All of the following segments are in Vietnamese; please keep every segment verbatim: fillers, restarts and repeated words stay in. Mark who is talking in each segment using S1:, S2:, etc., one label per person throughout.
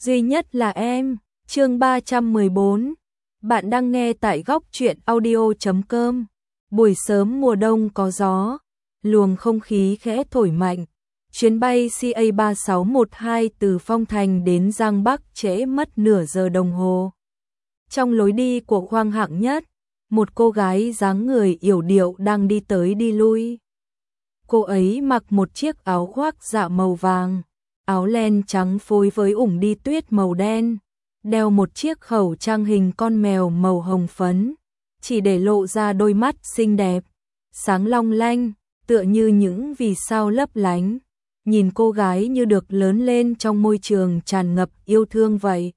S1: duy nhất là em. Chương ba trăm mười bốn. Bạn đang nghe tại góc truyện audio chấm com. Buổi sớm mùa đông có gió, luồng không khí khẽ thổi mạnh. Chuyến bay C A ba sáu một hai từ Phong Thành đến Giang Bắc trễ mất nửa giờ đồng hồ. Trong lối đi của khoang hạng nhất, một cô gái dáng người yểu điệu đang đi tới đi lui. Cô ấy mặc một chiếc áo khoác dạ màu vàng, áo len trắng phối với ủng đi tuyết màu đen, đeo một chiếc khẩu trang hình con mèo màu hồng phấn, chỉ để lộ ra đôi mắt xinh đẹp, sáng long lanh, tựa như những vì sao lấp lánh. Nhìn cô gái như được lớn lên trong môi trường tràn ngập yêu thương vậy.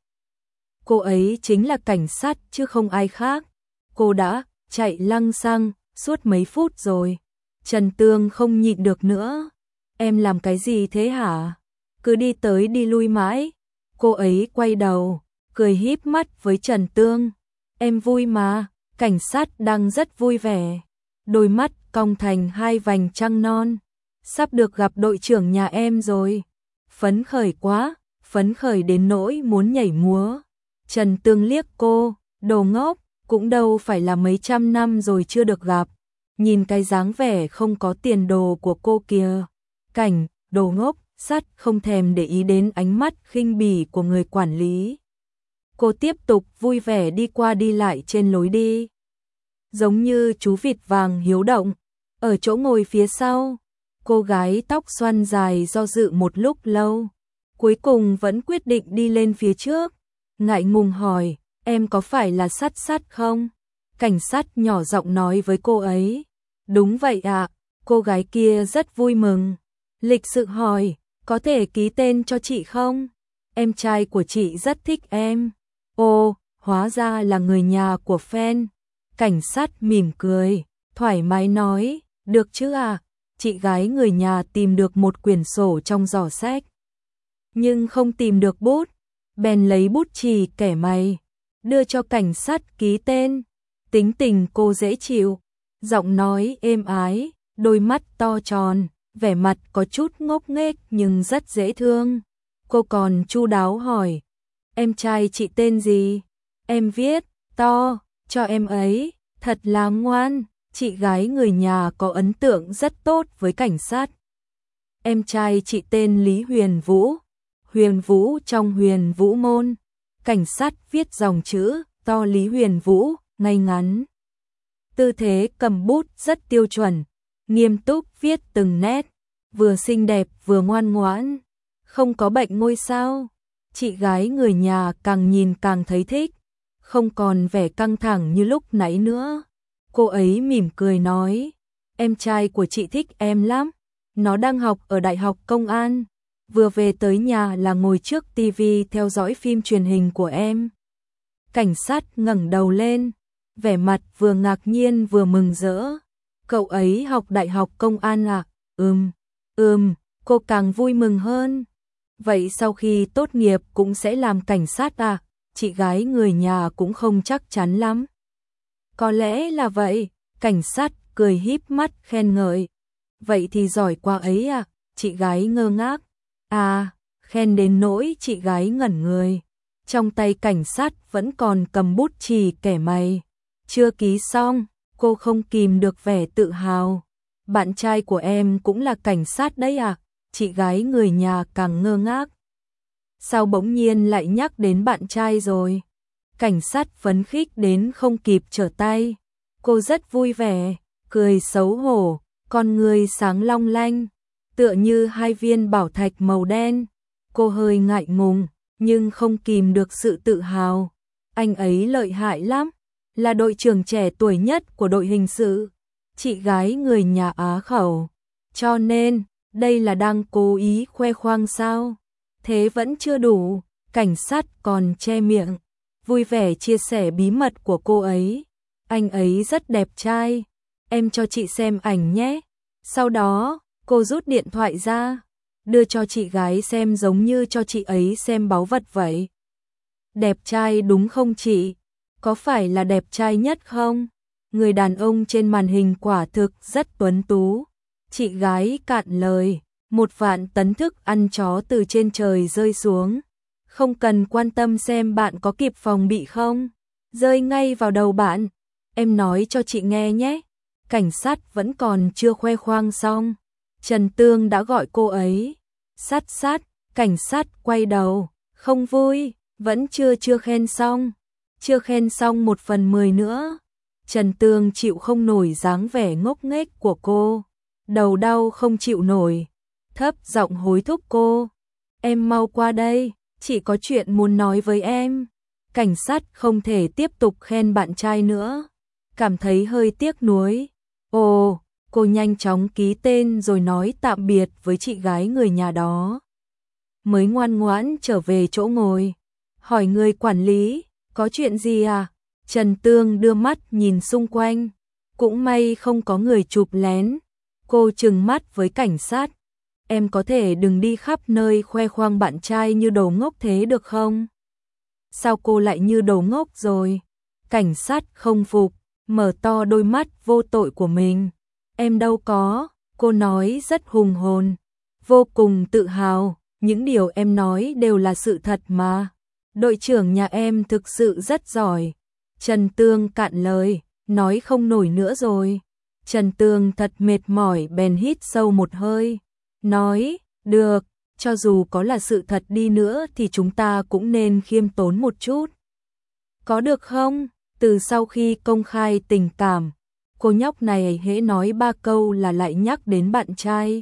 S1: Cô ấy chính là cảnh sát chứ không ai khác. Cô đã chạy lăng xăng suốt mấy phút rồi. Trần Tương không nhịn được nữa. Em làm cái gì thế hả? Cứ đi tới đi lui mãi. Cô ấy quay đầu, cười híp mắt với Trần Tương. Em vui mà, cảnh sát đang rất vui vẻ. Đôi mắt cong thành hai vành trăng non. Sắp được gặp đội trưởng nhà em rồi. Phấn khởi quá, phấn khởi đến nỗi muốn nhảy múa. Trần Tương liếc cô, đồ ngốc, cũng đâu phải là mấy trăm năm rồi chưa được gặp. Nhìn cái dáng vẻ không có tiền đồ của cô kìa. Cảnh, đồ ngốc, sắt không thèm để ý đến ánh mắt khinh bỉ của người quản lý. Cô tiếp tục vui vẻ đi qua đi lại trên lối đi. Giống như chú vịt vàng hiếu động, ở chỗ ngồi phía sau. Cô gái tóc xoăn dài do dự một lúc lâu, cuối cùng vẫn quyết định đi lên phía trước, ngại ngùng hỏi, em có phải là Sắt Sắt không? Cảnh sát nhỏ giọng nói với cô ấy, đúng vậy ạ, cô gái kia rất vui mừng, lịch sự hỏi, có thể ký tên cho chị không? Em trai của chị rất thích em. Ồ, hóa ra là người nhà của fan. Cảnh sát mỉm cười, thoải mái nói, được chứ à? Chị gái người nhà tìm được một quyển sổ trong giỏ sách, nhưng không tìm được bút, bèn lấy bút chì kẻ mày, đưa cho cảnh sát ký tên. Tính tình cô dễ chịu, giọng nói êm ái, đôi mắt to tròn, vẻ mặt có chút ngốc nghếch nhưng rất dễ thương. Cô còn chu đáo hỏi, em trai chị tên gì? Em viết, to, cho em ấy, thật là ngoan. Chị gái người nhà có ấn tượng rất tốt với cảnh sát. Em trai chị tên Lý Huyền Vũ, Huyền Vũ trong Huyền Vũ môn. Cảnh sát viết dòng chữ to Lý Huyền Vũ, ngay ngắn. Tư thế cầm bút rất tiêu chuẩn, nghiêm túc viết từng nét, vừa xinh đẹp vừa ngoan ngoãn, không có bệnh ngôi sao. Chị gái người nhà càng nhìn càng thấy thích, không còn vẻ căng thẳng như lúc nãy nữa. Cô ấy mỉm cười nói, em trai của chị thích em lắm, nó đang học ở Đại học Công an, vừa về tới nhà là ngồi trước tivi theo dõi phim truyền hình của em. Cảnh sát ngẩng đầu lên, vẻ mặt vừa ngạc nhiên vừa mừng rỡ. Cậu ấy học Đại học Công an à? Ừm, ừm, cô càng vui mừng hơn. Vậy sau khi tốt nghiệp cũng sẽ làm cảnh sát à? Chị gái người nhà cũng không chắc chắn lắm. Có lẽ là vậy, cảnh sát cười híp mắt khen ngợi. Vậy thì giỏi quá ấy à, chị gái ngơ ngác. À, khen đến nỗi chị gái ngẩn người. Trong tay cảnh sát vẫn còn cầm bút chì kẻ mày. Chưa ký xong, cô không kìm được vẻ tự hào. Bạn trai của em cũng là cảnh sát đấy à? Chị gái người nhà càng ngơ ngác. Sao bỗng nhiên lại nhắc đến bạn trai rồi? Cảnh sát phấn khích đến không kịp trở tay. Cô rất vui vẻ, cười xấu hổ, con người sáng long lanh, tựa như hai viên bảo thạch màu đen. Cô hơi ngại ngùng, nhưng không kìm được sự tự hào. Anh ấy lợi hại lắm, là đội trưởng trẻ tuổi nhất của đội hình sự. Chị gái người nhà á khẩu. Cho nên, đây là đang cố ý khoe khoang sao? Thế vẫn chưa đủ, cảnh sát còn che miệng, vui vẻ chia sẻ bí mật của cô ấy. Anh ấy rất đẹp trai, em cho chị xem ảnh nhé. Sau đó, cô rút điện thoại ra, đưa cho chị gái xem giống như cho chị ấy xem báu vật vậy. Đẹp trai đúng không chị? Có phải là đẹp trai nhất không? Người đàn ông trên màn hình quả thực rất tuấn tú. Chị gái cạn lời, một vạn tấn thức ăn chó từ trên trời rơi xuống. Không cần quan tâm xem bạn có kịp phòng bị không. Rơi ngay vào đầu bạn. Em nói cho chị nghe nhé. Cảnh sát vẫn còn chưa khoe khoang xong. Trần Tương đã gọi cô ấy. Sát sát, cảnh sát quay đầu. Không vui, vẫn chưa chưa khen xong. Chưa khen xong một phần mười nữa. Trần Tương chịu không nổi dáng vẻ ngốc nghếch của cô. Đầu đau không chịu nổi. Thấp giọng hối thúc cô. Em mau qua đây, chị có chuyện muốn nói với em. Cảnh sát không thể tiếp tục khen bạn trai nữa. Cảm thấy hơi tiếc nuối. Ồ, cô nhanh chóng ký tên rồi nói tạm biệt với chị gái người nhà đó. Mới ngoan ngoãn trở về chỗ ngồi. Hỏi người quản lý, có chuyện gì à? Trần Tương đưa mắt nhìn xung quanh. Cũng may không có người chụp lén. Cô trừng mắt với cảnh sát. Em có thể đừng đi khắp nơi khoe khoang bạn trai như đồ ngốc thế được không? Sao cô lại như đồ ngốc rồi? Cảnh sát không phục, mở to đôi mắt vô tội của mình. Em đâu có, cô nói rất hùng hồn, vô cùng tự hào, những điều em nói đều là sự thật mà. Đội trưởng nhà em thực sự rất giỏi. Trần Tương cạn lời, nói không nổi nữa rồi. Trần Tương thật mệt mỏi bèn hít sâu một hơi. Nói, được, cho dù có là sự thật đi nữa thì chúng ta cũng nên khiêm tốn một chút. Có được không? Từ sau khi công khai tình cảm, cô nhóc này hễ nói ba câu là lại nhắc đến bạn trai.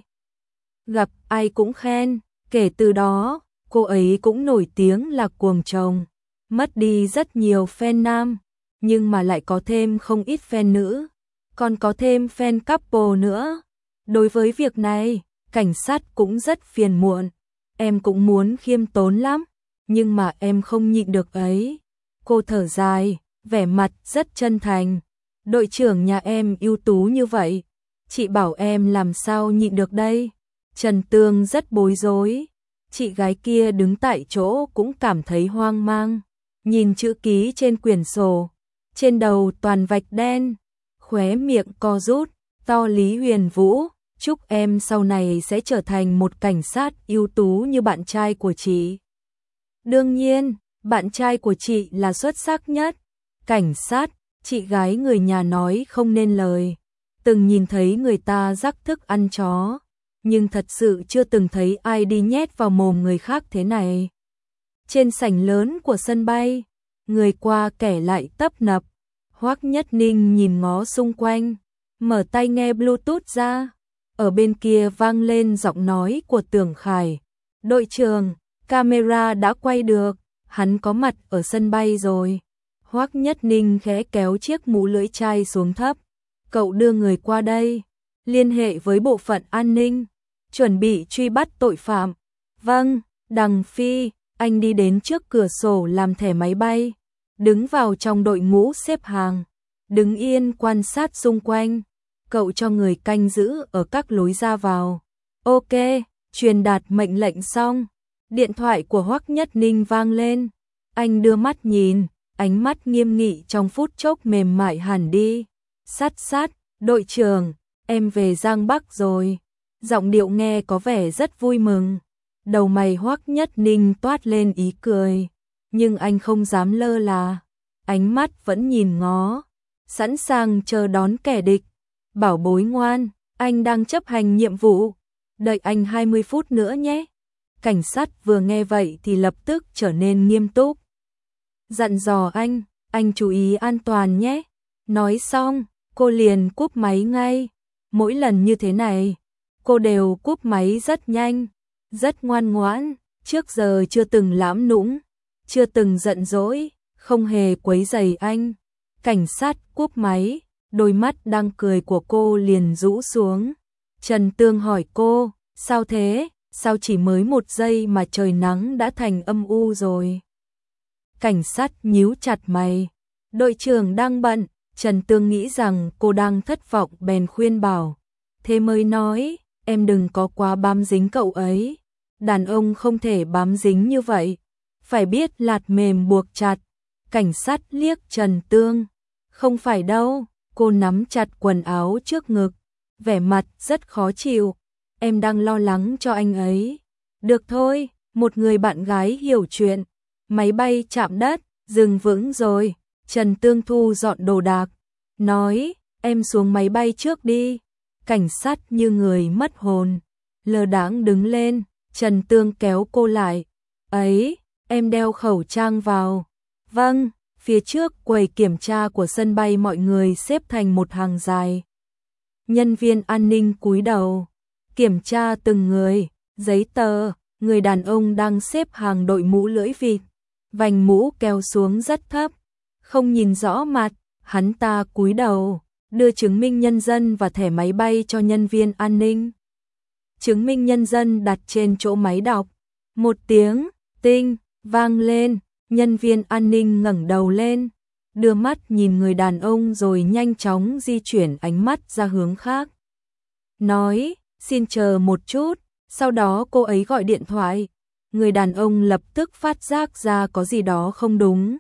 S1: Gặp ai cũng khen, kể từ đó, cô ấy cũng nổi tiếng là cuồng chồng. Mất đi rất nhiều fan nam, nhưng mà lại có thêm không ít fan nữ, còn có thêm fan couple nữa. Đối với việc này, cảnh sát cũng rất phiền muộn. Em cũng muốn khiêm tốn lắm, nhưng mà em không nhịn được ấy. Cô thở dài, vẻ mặt rất chân thành. Đội trưởng nhà em ưu tú như vậy, chị bảo em làm sao nhịn được đây. Trần Tương rất bối rối. Chị gái kia đứng tại chỗ cũng cảm thấy hoang mang. Nhìn chữ ký trên quyển sổ, trên đầu toàn vạch đen, khóe miệng co rút, to Lý Huyền Vũ. Chúc em sau này sẽ trở thành một cảnh sát ưu tú như bạn trai của chị. Đương nhiên, bạn trai của chị là xuất sắc nhất. Cảnh sát, chị gái người nhà nói không nên lời. Từng nhìn thấy người ta rắc thức ăn chó, nhưng thật sự chưa từng thấy ai đi nhét vào mồm người khác thế này. Trên sảnh lớn của sân bay, người qua kẻ lại tấp nập. Hoắc Nhất Ninh nhìn ngó xung quanh, mở tai nghe Bluetooth ra. Ở bên kia vang lên giọng nói của Tưởng Khải. Đội trưởng, camera đã quay được, hắn có mặt ở sân bay rồi. Hoắc Nhất Ninh khẽ kéo chiếc mũ lưỡi chai xuống thấp. Cậu đưa người qua đây, liên hệ với bộ phận an ninh, chuẩn bị truy bắt tội phạm. Vâng, Đằng Phi, anh đi đến trước cửa sổ làm thẻ máy bay, đứng vào trong đội ngũ xếp hàng, đứng yên quan sát xung quanh. Cậu cho người canh giữ ở các lối ra vào. Ok, truyền đạt mệnh lệnh xong. Điện thoại của Hoắc Nhất Ninh vang lên. Anh đưa mắt nhìn, ánh mắt nghiêm nghị trong phút chốc mềm mại hẳn đi. Sát sát, đội trưởng, em về Giang Bắc rồi. Giọng điệu nghe có vẻ rất vui mừng. Đầu mày Hoắc Nhất Ninh toát lên ý cười. Nhưng anh không dám lơ là. Ánh mắt vẫn nhìn ngó, sẵn sàng chờ đón kẻ địch. Bảo bối ngoan, anh đang chấp hành nhiệm vụ. Đợi anh hai mươi phút nữa nhé. Cảnh sát vừa nghe vậy thì lập tức trở nên nghiêm túc. Dặn dò anh, anh chú ý an toàn nhé. Nói xong, cô liền cúp máy ngay. Mỗi lần như thế này, cô đều cúp máy rất nhanh, rất ngoan ngoãn. Trước giờ chưa từng lãm nũng, chưa từng giận dỗi, không hề quấy rầy anh. Cảnh sát cúp máy, đôi mắt đang cười của cô liền rũ xuống. Trần Tương hỏi cô, sao thế, sao chỉ mới một giây mà trời nắng đã thành âm u rồi. Cảnh sát nhíu chặt mày, đội trưởng đang bận. Trần Tương nghĩ rằng cô đang thất vọng bèn khuyên bảo. Thế mới nói, em đừng có quá bám dính cậu ấy. Đàn ông không thể bám dính như vậy, phải biết lạt mềm buộc chặt. Cảnh sát liếc Trần Tương, không phải đâu. Cô nắm chặt quần áo trước ngực, vẻ mặt rất khó chịu. Em đang lo lắng cho anh ấy. Được thôi, Một người bạn gái hiểu chuyện, máy bay chạm đất, dừng vững rồi, Trần Tương thu dọn đồ đạc, nói, em xuống máy bay trước đi. Cảnh sát như người mất hồn, lờ đãng đứng lên, Trần Tương kéo cô lại, ấy, em đeo khẩu trang vào. Vâng, phía trước quầy kiểm tra của sân bay mọi người xếp thành một hàng dài. Nhân viên an ninh cúi đầu, kiểm tra từng người, giấy tờ, người đàn ông đang xếp hàng đội mũ lưỡi vịt, vành mũ kéo xuống rất thấp, không nhìn rõ mặt, hắn ta cúi đầu, đưa chứng minh nhân dân và thẻ máy bay cho nhân viên an ninh. Chứng minh nhân dân đặt trên chỗ máy đọc, một tiếng, tinh, vang lên, nhân viên an ninh ngẩng đầu lên, đưa mắt nhìn người đàn ông rồi nhanh chóng di chuyển ánh mắt ra hướng khác. Nói, xin chờ một chút, sau đó cô ấy gọi điện thoại, người đàn ông lập tức phát giác ra có gì đó không đúng.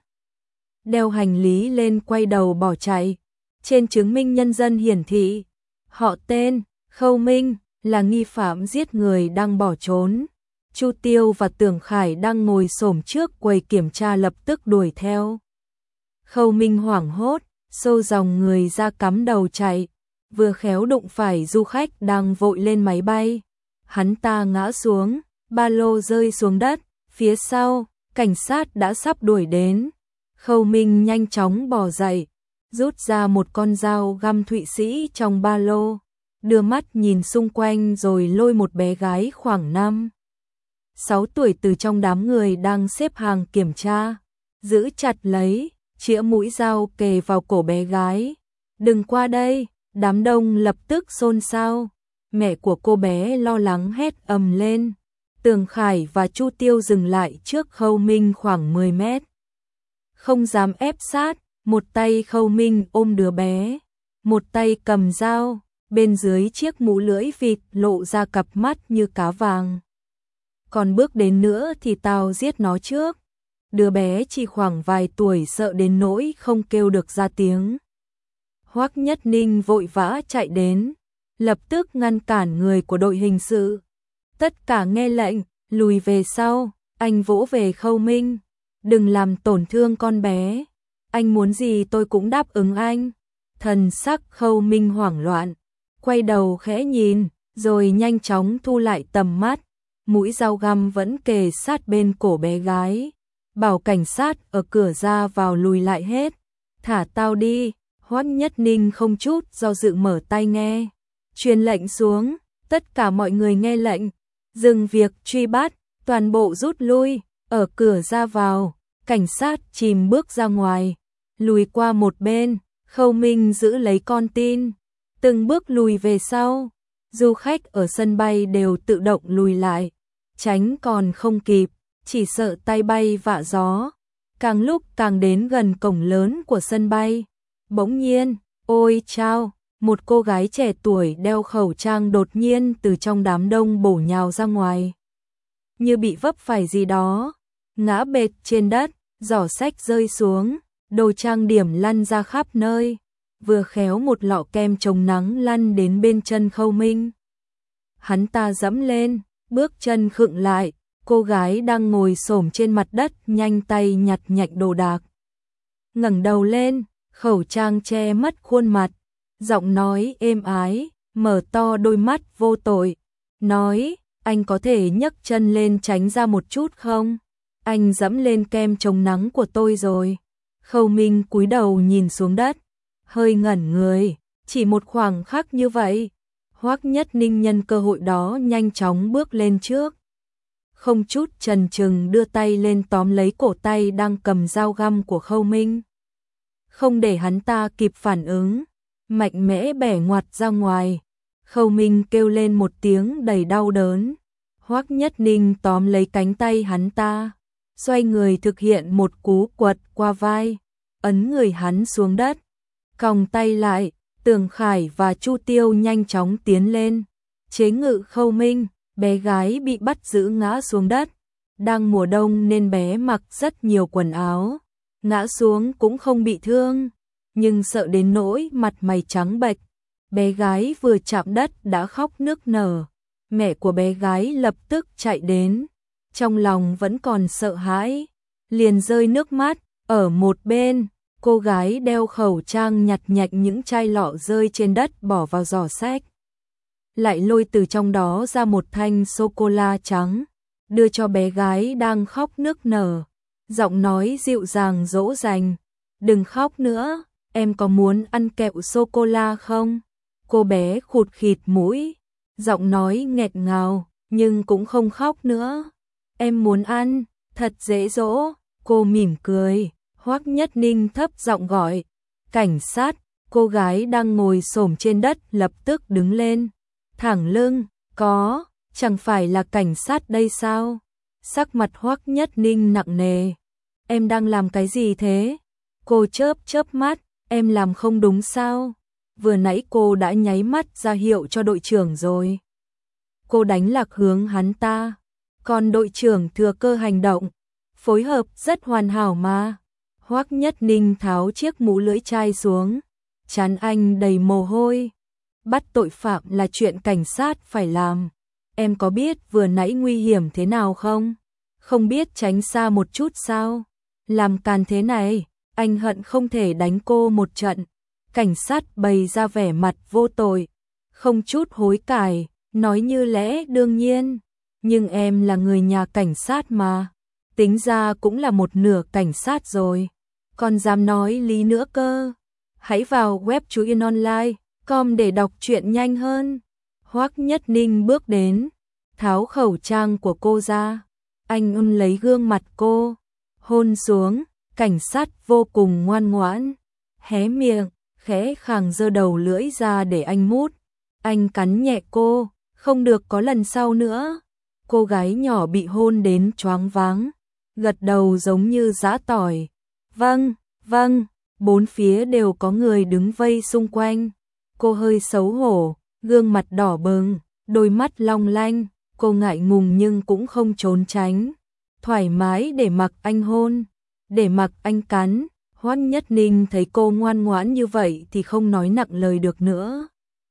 S1: Đeo hành lý lên quay đầu bỏ chạy, trên chứng minh nhân dân hiển thị, họ tên, Khâu Minh, là nghi phạm giết người đang bỏ trốn. Chu Tiêu và Tưởng Khải đang ngồi xổm trước quầy kiểm tra lập tức đuổi theo. Khâu Minh hoảng hốt, xô dòng người ra cắm đầu chạy, vừa khéo đụng phải du khách đang vội lên máy bay. Hắn ta ngã xuống, ba lô rơi xuống đất, phía sau, cảnh sát đã sắp đuổi đến. Khâu Minh nhanh chóng bò dậy, rút ra một con dao găm Thụy Sĩ trong ba lô, đưa mắt nhìn xung quanh rồi lôi một bé gái khoảng năm sáu tuổi từ trong đám người đang xếp hàng kiểm tra, giữ chặt lấy, chĩa mũi dao kề vào cổ bé gái. Đừng qua đây, đám đông lập tức xôn xao, mẹ của cô bé lo lắng hét ầm lên. Tường Khải và Chu Tiêu dừng lại trước Khâu Minh khoảng mười mét. Không dám ép sát, một tay Khâu Minh ôm đứa bé, một tay cầm dao, bên dưới chiếc mũ lưỡi vịt lộ ra cặp mắt như cá vàng. Còn bước đến nữa thì tao giết nó trước. Đứa bé chỉ khoảng vài tuổi sợ đến nỗi không kêu được ra tiếng. Hoắc Nhất Ninh vội vã chạy đến, lập tức ngăn cản người của đội hình sự. Tất cả nghe lệnh, lùi về sau, anh vỗ về Khâu Minh. Đừng làm tổn thương con bé, anh muốn gì tôi cũng đáp ứng anh. Thần sắc Khâu Minh hoảng loạn, quay đầu khẽ nhìn, rồi nhanh chóng thu lại tầm mắt. Mũi dao găm vẫn kề sát bên cổ bé gái. Bảo cảnh sát ở cửa ra vào lùi lại hết. Thả tao đi. Hoắc Nhất Ninh không chút do dự mở tai nghe, truyền lệnh xuống, tất cả mọi người nghe lệnh, dừng việc truy bắt, toàn bộ rút lui. Ở cửa ra vào, cảnh sát chìm bước ra ngoài, lùi qua một bên, Khâu Minh giữ lấy con tin, từng bước lùi về sau. Du khách ở sân bay đều tự động lùi lại, tránh còn không kịp, chỉ sợ tay bay vạ gió. Càng lúc càng đến gần cổng lớn của sân bay, bỗng nhiên, ôi chao, một cô gái trẻ tuổi đeo khẩu trang đột nhiên từ trong đám đông bổ nhào ra ngoài. Như bị vấp phải gì đó, ngã bệt trên đất, giỏ xách rơi xuống, đồ trang điểm lăn ra khắp nơi, vừa khéo một lọ kem chống nắng lăn đến bên chân Khâu Minh. Hắn ta dẫm lên, bước chân khựng lại, cô gái đang ngồi xổm trên mặt đất nhanh tay nhặt nhạnh đồ đạc. Ngẩng đầu lên, khẩu trang che mất khuôn mặt, giọng nói êm ái, mở to đôi mắt vô tội, nói, anh có thể nhấc chân lên tránh ra một chút không? Anh dẫm lên kem chống nắng của tôi rồi. Khâu Minh cúi đầu nhìn xuống đất, hơi ngẩn người, chỉ một khoảng khắc như vậy. Hoắc Nhất Ninh nhân cơ hội đó nhanh chóng bước lên trước, không chút chần chừ đưa tay lên tóm lấy cổ tay đang cầm dao găm của Khâu Minh. Không để hắn ta kịp phản ứng, mạnh mẽ bẻ ngoặt ra ngoài. Khâu Minh kêu lên một tiếng đầy đau đớn. Hoắc Nhất Ninh tóm lấy cánh tay hắn ta, xoay người thực hiện một cú quật qua vai, ấn người hắn xuống đất, còng tay lại. Tường Khải và Chu Tiêu nhanh chóng tiến lên, chế ngự Khâu Minh. Bé gái bị bắt giữ ngã xuống đất, đang mùa đông nên bé mặc rất nhiều quần áo, ngã xuống cũng không bị thương, nhưng sợ đến nỗi mặt mày trắng bệch. Bé gái vừa chạm đất đã khóc nức nở, mẹ của bé gái lập tức chạy đến, trong lòng vẫn còn sợ hãi, liền rơi nước mắt. Ở một bên, cô gái đeo khẩu trang nhặt nhạnh những chai lọ rơi trên đất bỏ vào giỏ xách. Lại lôi từ trong đó ra một thanh sô-cô-la trắng, đưa cho bé gái đang khóc nức nở. Giọng nói dịu dàng dỗ dành, đừng khóc nữa, em có muốn ăn kẹo sô-cô-la không? Cô bé khụt khịt mũi, giọng nói nghẹt ngào, nhưng cũng không khóc nữa. Em muốn ăn, thật dễ dỗ, cô mỉm cười. Hoắc Nhất Ninh thấp giọng gọi, cảnh sát. Cô gái đang ngồi xổm trên đất lập tức đứng lên, thẳng lưng, có, chẳng phải là cảnh sát đây sao? Sắc mặt Hoắc Nhất Ninh nặng nề. Em đang làm cái gì thế? Cô chớp chớp mắt, em làm không đúng sao? Vừa nãy cô đã nháy mắt ra hiệu cho đội trưởng rồi. Cô đánh lạc hướng hắn ta, còn đội trưởng thừa cơ hành động, phối hợp rất hoàn hảo mà. Hoắc Nhất Ninh tháo chiếc mũ lưỡi chai xuống, trán anh đầy mồ hôi. Bắt tội phạm là chuyện cảnh sát phải làm. Em có biết vừa nãy nguy hiểm thế nào không? Không biết tránh xa một chút sao? Làm càn thế này, anh hận không thể đánh cô một trận. Cảnh sát bày ra vẻ mặt vô tội, không chút hối cải, nói như lẽ đương nhiên. Nhưng em là người nhà cảnh sát mà, tính ra cũng là một nửa cảnh sát rồi, còn dám nói lý nữa cơ. Hãy vào web chú Yên Online chấm com để đọc truyện nhanh hơn. Hoắc Nhất Ninh bước đến, tháo khẩu trang của cô ra, anh ôm lấy gương mặt cô, hôn xuống. Cảnh sát vô cùng ngoan ngoãn, hé miệng, khẽ khàng giơ đầu lưỡi ra để anh mút. Anh cắn nhẹ cô, không được có lần sau nữa. Cô gái nhỏ bị hôn đến choáng váng, gật đầu giống như giã tỏi. Vâng, vâng, bốn phía đều có người đứng vây xung quanh. Cô hơi xấu hổ, gương mặt đỏ bừng, đôi mắt long lanh, cô ngại ngùng nhưng cũng không trốn tránh. Thoải mái để mặc anh hôn, để mặc anh cắn. Hoắc Nhất Ninh thấy cô ngoan ngoãn như vậy thì không nói nặng lời được nữa.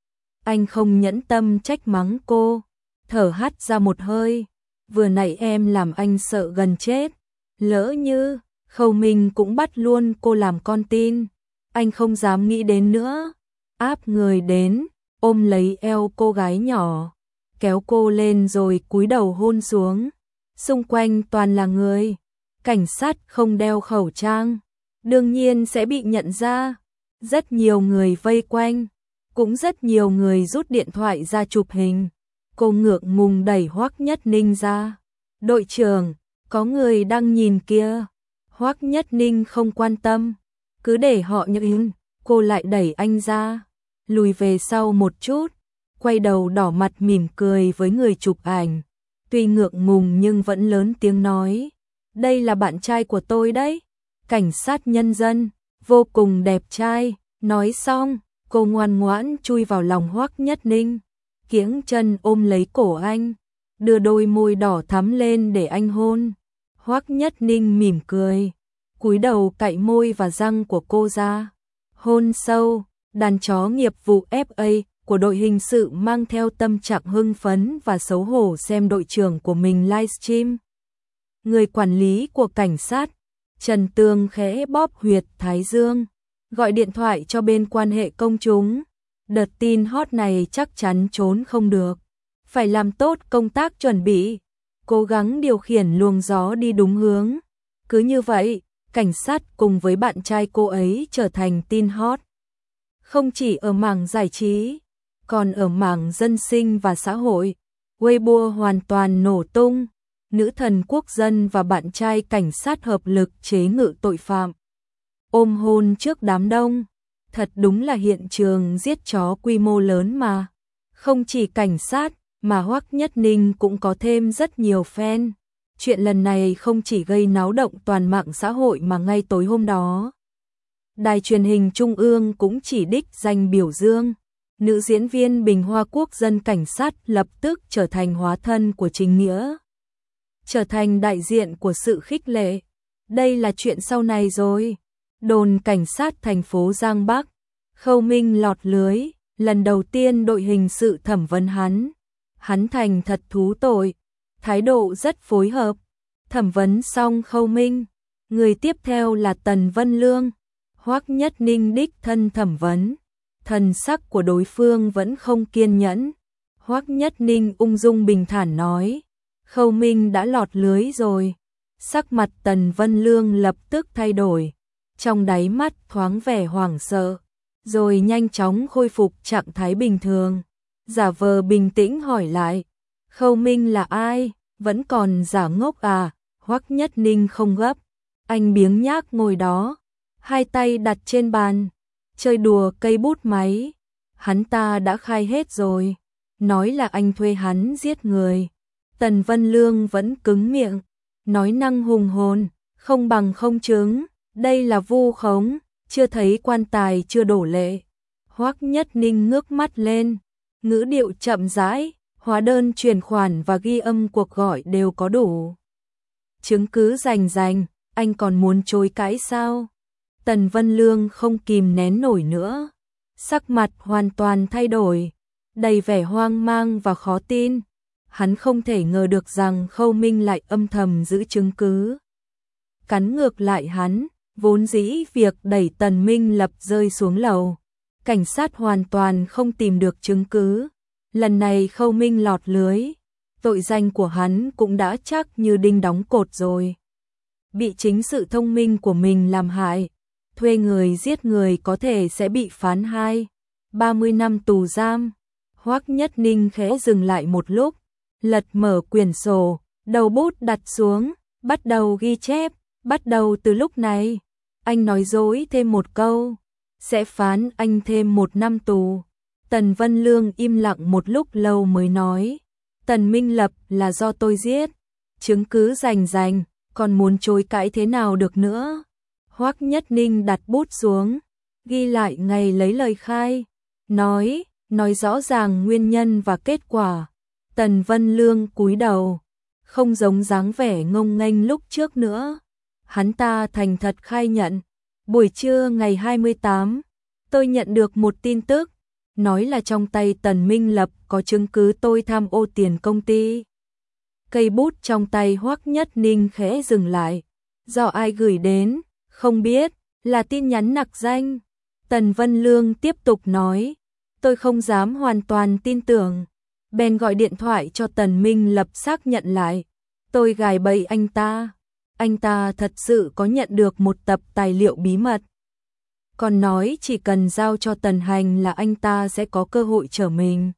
S1: Anh không nhẫn tâm trách mắng cô, thở hắt ra một hơi. Vừa nãy em làm anh sợ gần chết, lỡ như Khâu Minh cũng bắt luôn cô làm con tin, anh không dám nghĩ đến nữa. Áp người đến, ôm lấy eo cô gái nhỏ, kéo cô lên rồi cúi đầu hôn xuống. Xung quanh toàn là người, cảnh sát không đeo khẩu trang, đương nhiên sẽ bị nhận ra. Rất nhiều người vây quanh, cũng rất nhiều người rút điện thoại ra chụp hình. Cô ngượng ngùng đẩy Hoắc Nhất Ninh ra. Đội trưởng, có người đang nhìn kia. Hoắc Nhất Ninh không quan tâm, cứ để họ nhận. Cô lại đẩy anh ra, lùi về sau một chút, quay đầu đỏ mặt mỉm cười với người chụp ảnh. Tuy ngượng ngùng nhưng vẫn lớn tiếng nói, đây là bạn trai của tôi đấy, cảnh sát nhân dân, vô cùng đẹp trai. Nói xong, cô ngoan ngoãn chui vào lòng Hoắc Nhất Ninh, kiễng chân ôm lấy cổ anh, đưa đôi môi đỏ thắm lên để anh hôn. Hoắc Nhất Ninh mỉm cười, cúi đầu cạy môi và răng của cô ra. Hôn sâu, đàn chó nghiệp vụ ép a của đội hình sự mang theo tâm trạng hưng phấn và xấu hổ xem đội trưởng của mình livestream. Người quản lý của cảnh sát, Trần Tường khẽ bóp huyệt thái dương, gọi điện thoại cho bên quan hệ công chúng. Đợt tin hot này chắc chắn trốn không được, phải làm tốt công tác chuẩn bị, cố gắng điều khiển luồng gió đi đúng hướng. Cứ như vậy, cảnh sát cùng với bạn trai cô ấy trở thành tin hot. Không chỉ ở mảng giải trí, còn ở mảng dân sinh và xã hội, Weibo hoàn toàn nổ tung. Nữ thần quốc dân và bạn trai cảnh sát hợp lực chế ngự tội phạm, ôm hôn trước đám đông. Thật đúng là hiện trường giết chó quy mô lớn mà. Không chỉ cảnh sát, mà Hoắc Nhất Ninh cũng có thêm rất nhiều fan. Chuyện lần này không chỉ gây náo động toàn mạng xã hội mà ngay tối hôm đó, đài truyền hình Trung ương cũng chỉ đích danh biểu dương. Nữ diễn viên Bình Hoa quốc dân cảnh sát lập tức trở thành hóa thân của chính nghĩa, trở thành đại diện của sự khích lệ. Đây là chuyện sau này rồi. Đồn cảnh sát thành phố Giang Bắc, Khâu Minh lọt lưới, lần đầu tiên đội hình sự thẩm vấn hắn. Hắn thành thật thú tội, thái độ rất phối hợp. Thẩm vấn xong Khâu Minh, người tiếp theo là Tần Vân Lương. Hoắc Nhất Ninh đích thân thẩm vấn, thần sắc của đối phương vẫn không kiên nhẫn. Hoắc Nhất Ninh ung dung bình thản nói, Khâu Minh đã lọt lưới rồi. Sắc mặt Tần Vân Lương lập tức thay đổi, trong đáy mắt thoáng vẻ hoảng sợ, rồi nhanh chóng khôi phục trạng thái bình thường, giả vờ bình tĩnh hỏi lại, Khâu Minh là ai, vẫn còn giả ngốc à? Hoắc Nhất Ninh không gấp, anh biếng nhác ngồi đó, hai tay đặt trên bàn, chơi đùa cây bút máy. Hắn ta đã khai hết rồi, nói là anh thuê hắn giết người. Tần Vân Lương vẫn cứng miệng, nói năng hùng hồn, không bằng không chứng, đây là vu khống, chưa thấy quan tài chưa đổ lệ. Hoắc Nhất Ninh ngước mắt lên, ngữ điệu chậm rãi, hóa đơn chuyển khoản và ghi âm cuộc gọi đều có đủ chứng cứ rành rành, anh còn muốn chối cãi sao? Tần Vân Lương không kìm nén nổi nữa, sắc mặt hoàn toàn thay đổi, đầy vẻ hoang mang và khó tin. Hắn không thể ngờ được rằng Khâu Minh lại âm thầm giữ chứng cứ. Cắn ngược lại hắn, vốn dĩ việc đẩy Tần Minh Lập rơi xuống lầu, cảnh sát hoàn toàn không tìm được chứng cứ. Lần này Khâu Minh lọt lưới, tội danh của hắn cũng đã chắc như đinh đóng cột rồi. Bị chính sự thông minh của mình làm hại, thuê người giết người có thể sẽ bị phán hai, ba mươi năm tù giam. Hoắc Nhất Ninh khẽ dừng lại một lúc, lật mở quyển sổ, đầu bút đặt xuống, bắt đầu ghi chép, bắt đầu từ lúc này. Anh nói dối thêm một câu, sẽ phán anh thêm một năm tù. Tần Vân Lương im lặng một lúc lâu mới nói, Tần Minh Lập là do tôi giết, chứng cứ rành rành, còn muốn chối cãi thế nào được nữa. Hoắc Nhất Ninh đặt bút xuống, ghi lại ngày lấy lời khai, nói, nói rõ ràng nguyên nhân và kết quả. Tần Vân Lương cúi đầu, không giống dáng vẻ ngông nghênh lúc trước nữa. Hắn ta thành thật khai nhận, buổi trưa ngày hai mươi tám, tôi nhận được một tin tức, nói là trong tay Tần Minh Lập có chứng cứ tôi tham ô tiền công ty. Cây bút trong tay Hoắc Nhất Ninh khẽ dừng lại, do ai gửi đến, không biết, là tin nhắn nặc danh. Tần Vân Lương tiếp tục nói, tôi không dám hoàn toàn tin tưởng, bèn gọi điện thoại cho Tần Minh Lập xác nhận lại, tôi gài bẫy anh ta. Anh ta thật sự có nhận được một tập tài liệu bí mật, còn nói chỉ cần giao cho Tần Hành là anh ta sẽ có cơ hội trở mình.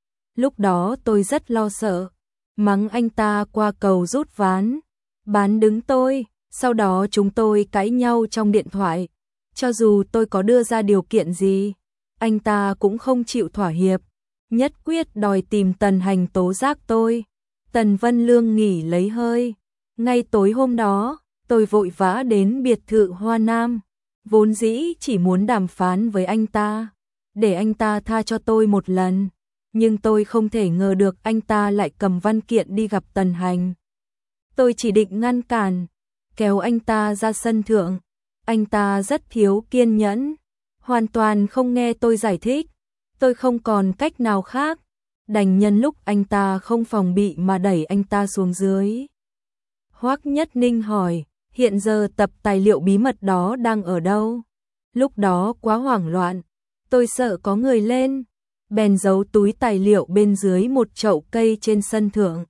S1: Lúc đó tôi rất lo sợ, mắng anh ta qua cầu rút ván, bán đứng tôi, sau đó chúng tôi cãi nhau trong điện thoại. Cho dù tôi có đưa ra điều kiện gì, anh ta cũng không chịu thỏa hiệp, nhất quyết đòi tìm Tần Hành tố giác tôi. Tần Vân Lương nghỉ lấy hơi. Ngay tối hôm đó, tôi vội vã đến biệt thự Hoa Nam, vốn dĩ chỉ muốn đàm phán với anh ta, để anh ta tha cho tôi một lần, nhưng tôi không thể ngờ được anh ta lại cầm văn kiện đi gặp Tần Hành. Tôi chỉ định ngăn cản, kéo anh ta ra sân thượng, anh ta rất thiếu kiên nhẫn, hoàn toàn không nghe tôi giải thích, tôi không còn cách nào khác, đành nhân lúc anh ta không phòng bị mà đẩy anh ta xuống dưới. Hoắc Nhất Ninh hỏi, hiện giờ tập tài liệu bí mật đó đang ở đâu? Lúc đó quá hoảng loạn, tôi sợ có người lên, bèn giấu túi tài liệu bên dưới một chậu cây trên sân thượng.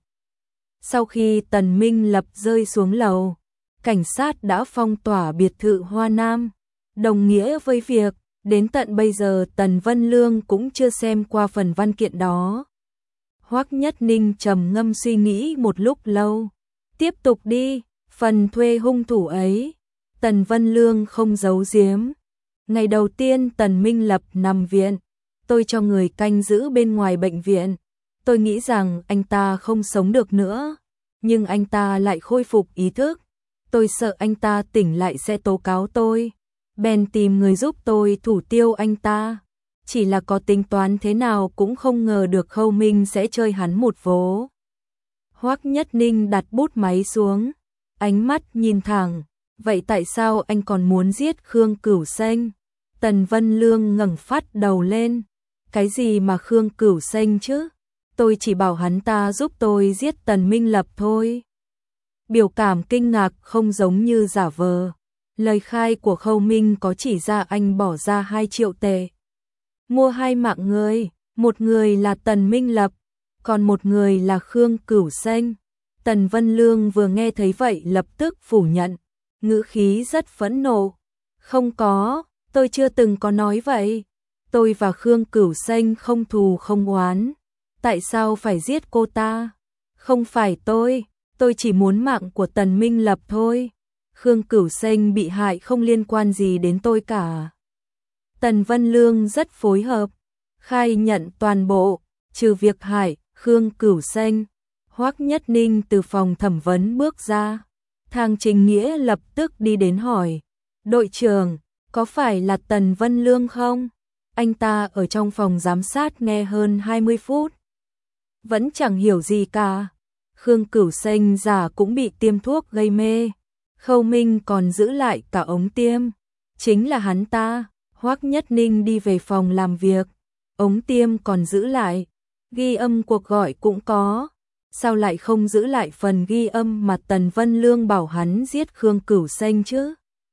S1: Sau khi Tần Minh Lập rơi xuống lầu, cảnh sát đã phong tỏa biệt thự Hoa Nam, đồng nghĩa với việc, đến tận bây giờ Tần Vân Lương cũng chưa xem qua phần văn kiện đó. Hoắc Nhất Ninh trầm ngâm suy nghĩ một lúc lâu. Tiếp tục đi, phần thuê hung thủ ấy. Tần Vân Lương không giấu giếm. Ngày đầu tiên Tần Minh Lập nằm viện, tôi cho người canh giữ bên ngoài bệnh viện. Tôi nghĩ rằng anh ta không sống được nữa, nhưng anh ta lại khôi phục ý thức. Tôi sợ anh ta tỉnh lại sẽ tố cáo tôi, bèn tìm người giúp tôi thủ tiêu anh ta. Chỉ là có tính toán thế nào cũng không ngờ được Khâu Minh sẽ chơi hắn một vố. Hoắc Nhất Ninh đặt bút máy xuống, ánh mắt nhìn thẳng, vậy tại sao anh còn muốn giết Khương Cửu Xanh? Tần Vân Lương ngẩng phát đầu lên, cái gì mà Khương Cửu Xanh chứ? tôi chỉ bảo hắn ta giúp tôi giết Tần Minh Lập thôi. Biểu cảm kinh ngạc không giống như giả vờ. Lời khai của Khâu Minh có chỉ ra anh bỏ ra hai triệu tệ. Mua hai mạng người, một người là Tần Minh Lập, còn một người là Khương Cửu Xanh. Tần Vân Lương vừa nghe thấy vậy lập tức phủ nhận, ngữ khí rất phẫn nộ. Không có, tôi chưa từng có nói vậy. Tôi và Khương Cửu Xanh không thù không oán. Tại sao phải giết cô ta? Không phải tôi, tôi chỉ muốn mạng của Tần Minh Lập thôi. Khương Cửu Xanh bị hại không liên quan gì đến tôi cả. Tần Vân Lương rất phối hợp, khai nhận toàn bộ, trừ việc hại Khương Cửu Xanh. Hoắc Nhất Ninh từ phòng thẩm vấn bước ra. Thang Trình Nghĩa lập tức đi đến hỏi, đội trưởng, có phải là Tần Vân Lương không? Anh ta ở trong phòng giám sát nghe hơn hai mươi phút. Vẫn chẳng hiểu gì cả. Khương Cửu Xanh già cũng bị tiêm thuốc gây mê. Khâu Minh còn giữ lại cả ống tiêm. Chính là hắn ta. Hoắc Nhất Ninh đi về phòng làm việc. Ống tiêm còn giữ lại. Ghi âm cuộc gọi cũng có. Sao lại không giữ lại phần ghi âm mà Tần Vân Lương bảo hắn giết Khương Cửu Xanh chứ?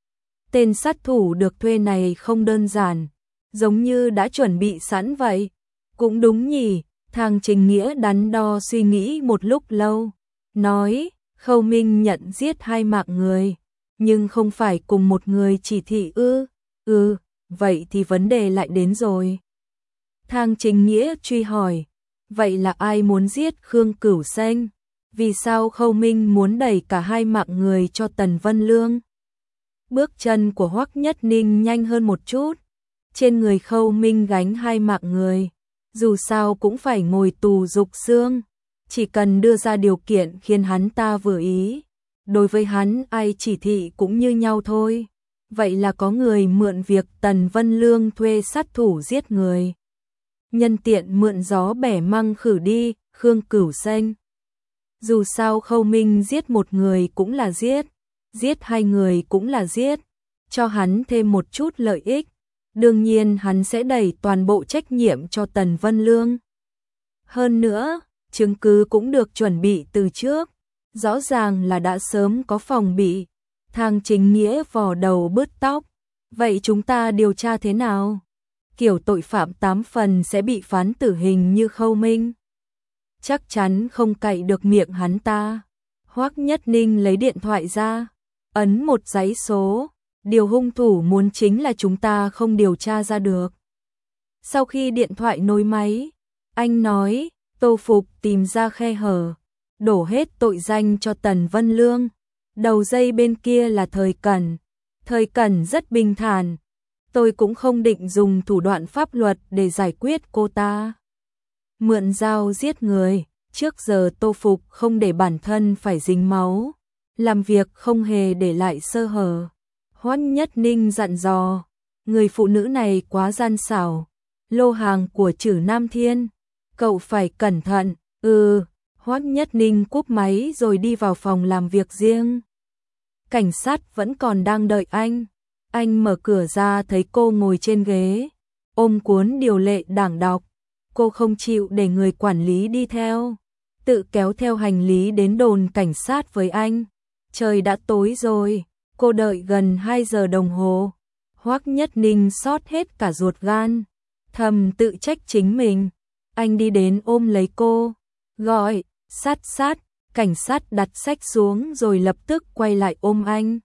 S1: Tên sát thủ được thuê này không đơn giản, giống như đã chuẩn bị sẵn vậy. Cũng đúng nhỉ, Thang Trình Nghĩa đắn đo suy nghĩ một lúc lâu, nói, Khâu Minh nhận giết hai mạng người, nhưng không phải cùng một người chỉ thị ư? Ừ, vậy thì vấn đề lại đến rồi. Thang Trình Nghĩa truy hỏi, vậy là ai muốn giết Khương Cửu Xanh? Vì sao Khâu Minh muốn đẩy cả hai mạng người cho Tần Vân Lương? Bước chân của Hoắc Nhất Ninh nhanh hơn một chút. Trên người Khâu Minh gánh hai mạng người, dù sao cũng phải ngồi tù dục xương. Chỉ cần đưa ra điều kiện khiến hắn ta vừa ý. Đối với hắn ai chỉ thị cũng như nhau thôi. Vậy là có người mượn việc Tần Vân Lương thuê sát thủ giết người. Nhân tiện mượn gió bẻ măng khử đi Khương Cửu Xanh. Dù sao Khâu Minh giết một người cũng là giết, giết hai người cũng là giết, cho hắn thêm một chút lợi ích. Đương nhiên hắn sẽ đẩy toàn bộ trách nhiệm cho Tần Vân Lương. Hơn nữa, chứng cứ cũng được chuẩn bị từ trước, rõ ràng là đã sớm có phòng bị. Thang Chính Nghĩa vò đầu bứt tóc, vậy chúng ta điều tra thế nào? Kiểu tội phạm tám phần sẽ bị phán tử hình như Khâu Minh. Chắc chắn không cậy được miệng hắn ta. Hoắc Nhất Ninh lấy điện thoại ra, ấn một dãy số. Điều hung thủ muốn chính là chúng ta không điều tra ra được. Sau khi điện thoại nối máy, anh nói, Tô Phục tìm ra khe hở, đổ hết tội danh cho Tần Vân Lương. Đầu dây bên kia là Thời Cẩn. Thời Cẩn rất bình thản. Tôi cũng không định dùng thủ đoạn pháp luật để giải quyết cô ta. Mượn dao giết người, trước giờ Tô Phục không để bản thân phải dính máu. Làm việc không hề để lại sơ hở. Hoắc Nhất Ninh dặn dò, người phụ nữ này quá gian xảo, lô hàng của Trử Nam Thiên, cậu phải cẩn thận. Ừ, Hoắc Nhất Ninh cúp máy rồi đi vào phòng làm việc riêng. Cảnh sát vẫn còn đang đợi anh. Anh mở cửa ra thấy cô ngồi trên ghế, ôm cuốn điều lệ đảng đọc. Cô không chịu để người quản lý đi theo, tự kéo theo hành lý đến đồn cảnh sát với anh. Trời đã tối rồi. Cô đợi gần hai giờ đồng hồ. Hoắc Nhất Ninh xót hết cả ruột gan, thầm tự trách chính mình. Anh đi đến ôm lấy cô, gọi, sát sát. Cảnh sát đặt sách xuống rồi lập tức quay lại ôm anh.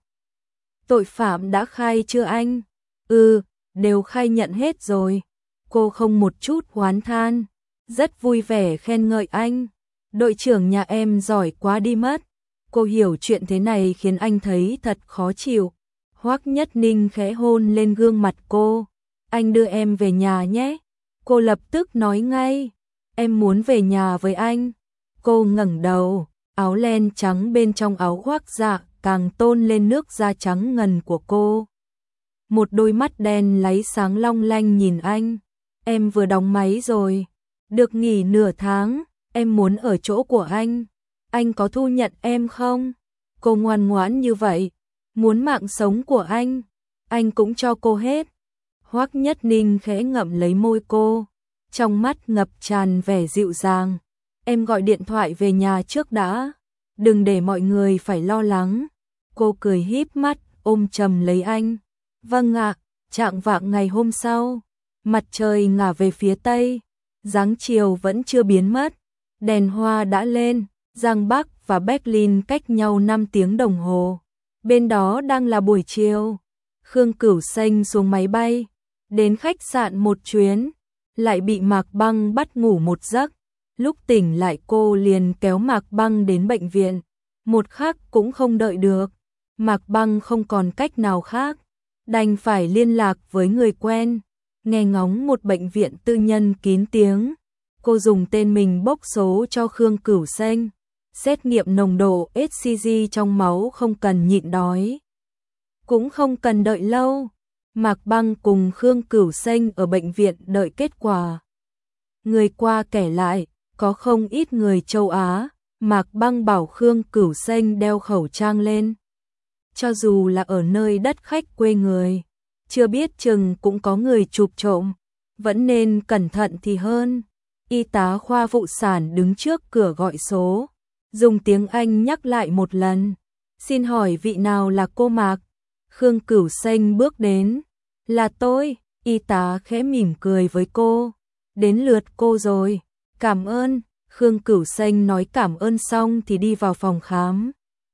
S1: Tội phạm đã khai chưa anh? Ừ, đều khai nhận hết rồi. Cô không một chút oán than, rất vui vẻ khen ngợi anh. Đội trưởng nhà em giỏi quá đi mất. Cô hiểu chuyện thế này khiến anh thấy thật khó chịu. Hoắc Nhất Ninh khẽ hôn lên gương mặt cô. Anh đưa em về nhà nhé. Cô lập tức nói ngay. Em muốn về nhà với anh. Cô ngẩng đầu, áo len trắng bên trong áo khoác dạ càng tôn lên nước da trắng ngần của cô. Một đôi mắt đen láy sáng long lanh nhìn anh. Em vừa đóng máy rồi. Được nghỉ nửa tháng, em muốn ở chỗ của anh. Anh có thu nhận em không? Cô ngoan ngoãn như vậy, muốn mạng sống của anh, anh cũng cho cô hết. Hoắc Nhất Ninh khẽ ngậm lấy môi cô, trong mắt ngập tràn vẻ dịu dàng. em gọi điện thoại về nhà trước đã, đừng để mọi người phải lo lắng. Cô cười híp mắt, ôm chầm lấy anh. Vâng ạ. Chạng vạng ngày hôm sau, mặt trời ngả về phía tây, dáng chiều vẫn chưa biến mất, đèn hoa đã lên, Giang Bắc và Berlin cách nhau năm tiếng đồng hồ. Bên đó đang là buổi chiều. Khương Cửu Xanh xuống máy bay, đến khách sạn một chuyến, lại bị Mạc Băng bắt ngủ một giấc. Lúc tỉnh lại cô liền kéo Mạc Băng đến bệnh viện, một khắc cũng không đợi được. Mạc Băng không còn cách nào khác, đành phải liên lạc với người quen, nghe ngóng một bệnh viện tư nhân kín tiếng. Cô dùng tên mình bốc số cho Khương Cửu Xanh, xét nghiệm nồng độ ếch xê giê trong máu không cần nhịn đói, cũng không cần đợi lâu. Mạc Băng cùng Khương Cửu Xanh ở bệnh viện đợi kết quả. Người qua kể lại, có không ít người châu Á, Mạc Băng bảo Khương Cửu Xanh đeo khẩu trang lên. Cho dù là ở nơi đất khách quê người, chưa biết chừng cũng có người chụp trộm, vẫn nên cẩn thận thì hơn. Y tá khoa phụ sản đứng trước cửa gọi số, dùng tiếng Anh nhắc lại một lần. Xin hỏi vị nào là cô Mạc? Khương Cửu Xanh bước đến. Là tôi. Y tá khẽ mỉm cười với cô. Đến lượt cô rồi. Cảm ơn. Khương Cửu Xanh nói cảm ơn xong thì đi vào phòng khám.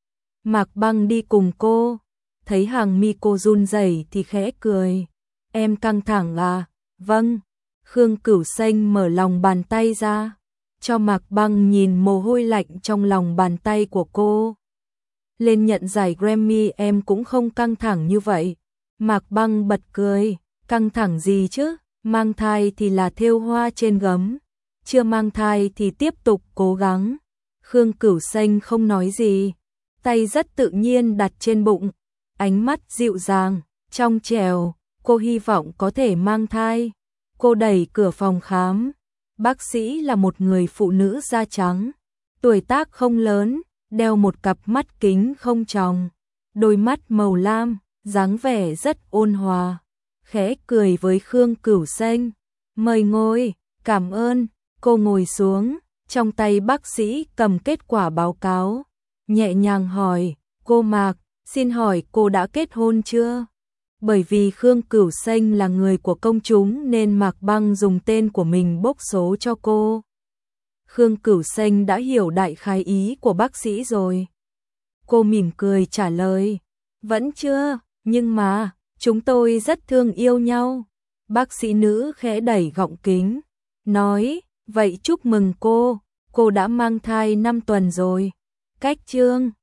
S1: Mạc Băng đi cùng cô, thấy hàng mi cô run rẩy thì khẽ cười. Em căng thẳng à? Vâng. Khương Cửu Xanh mở lòng bàn tay ra, cho Mạc Băng nhìn mồ hôi lạnh trong lòng bàn tay của cô. Lên nhận giải Grammy em cũng không căng thẳng như vậy. Mạc Băng bật cười, căng thẳng gì chứ, mang thai thì là thêu hoa trên gấm, chưa mang thai thì tiếp tục cố gắng. Khương Cửu Xanh không nói gì, tay rất tự nhiên đặt trên bụng, ánh mắt dịu dàng, trong trẻo, cô hy vọng có thể mang thai. Cô đẩy cửa phòng khám, bác sĩ là một người phụ nữ da trắng, tuổi tác không lớn, đeo một cặp mắt kính không tròng, đôi mắt màu lam, dáng vẻ rất ôn hòa, khẽ cười với Khương Cửu Xanh. Mời ngồi, cảm ơn. Cô ngồi xuống, trong tay bác sĩ cầm kết quả báo cáo, nhẹ nhàng hỏi, cô Mạc, xin hỏi cô đã kết hôn chưa? Bởi vì Khương Cửu Xanh là người của công chúng nên Mạc Băng dùng tên của mình bốc số cho cô. Khương Cửu Xanh đã hiểu đại khái ý của bác sĩ rồi. Cô mỉm cười trả lời, vẫn chưa, nhưng mà, chúng tôi rất thương yêu nhau. Bác sĩ nữ khẽ đẩy gọng kính, nói, vậy chúc mừng cô, cô đã mang thai năm tuần rồi. Cách chương